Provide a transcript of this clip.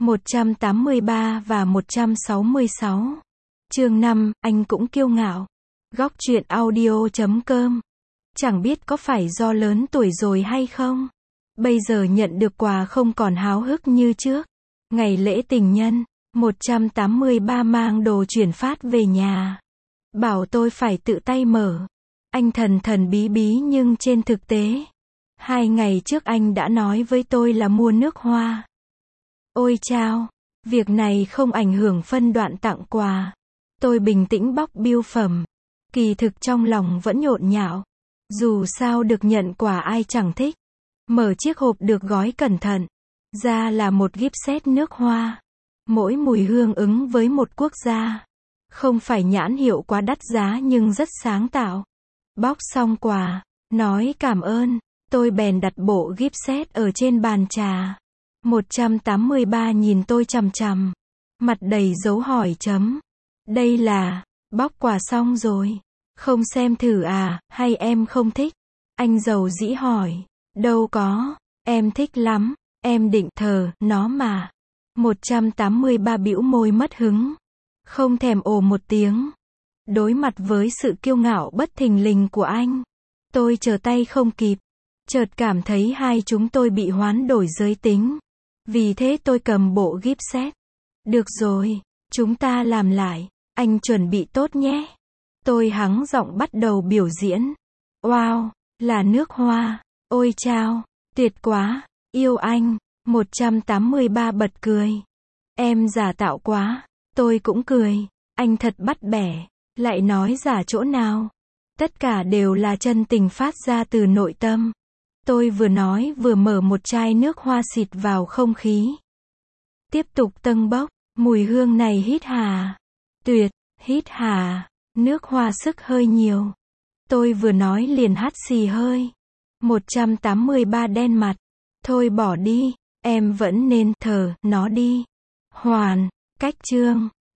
183 và 166. Chương 5, anh cũng kiêu ngạo. Góc truyện audio.com. Chẳng biết có phải do lớn tuổi rồi hay không? Bây giờ nhận được quà không còn háo hức như trước. Ngày lễ tình nhân, 183 mang đồ chuyển phát về nhà. Bảo tôi phải tự tay mở. Anh thần thần bí bí nhưng trên thực tế, 2 ngày trước anh đã nói với tôi là mua nước hoa. Ôi chao, việc này không ảnh hưởng phân đoạn tặng quà. Tôi bình tĩnh bóc bưu phẩm. Kỳ thực trong lòng vẫn nhộn nhạo. Dù sao được nhận quà ai chẳng thích. Mở chiếc hộp được gói cẩn thận. Ra là một gift set nước hoa. Mỗi mùi hương ứng với một quốc gia. Không phải nhãn hiệu quá đắt giá nhưng rất sáng tạo. Bóc xong quà, nói cảm ơn, tôi bèn đặt bộ gift set ở trên bàn trà. 183 nhìn tôi chằm chằm. Mặt đầy dấu hỏi chấm. Đây là, bóc quà xong rồi. Không xem thử à, hay em không thích? Anh giàu dĩ hỏi. Đâu có, em thích lắm, em định thờ nó mà. 183 bĩu môi mất hứng. Không thèm ồ một tiếng. Đối mặt với sự kiêu ngạo bất thình lình của anh, tôi trở tay không kịp. Chợt cảm thấy hai chúng tôi bị hoán đổi giới tính. Vì thế tôi cầm bộ gift set. Được rồi, chúng ta làm lại. Anh chuẩn bị tốt nhé. Tôi hắng giọng bắt đầu biểu diễn. Wow, là nước hoa. Ôi chao, tuyệt quá, yêu anh. 183 bật cười. Em giả tạo quá. Tôi cũng cười. Anh thật bắt bẻ. Lại nói giả chỗ nào? Tất cả đều là chân tình phát ra từ nội tâm. Tôi vừa nói vừa mở một chai nước hoa xịt vào không khí. Tiếp tục tâng bốc. Mùi hương này hít hà. Tuyệt, hít hà. Nước hoa sức hơi nhiều. Tôi vừa nói liền hắt xì hơi. 183 đen mặt. Thôi bỏ đi. Em vẫn nên thờ nó đi. Hoàn. Cách chương.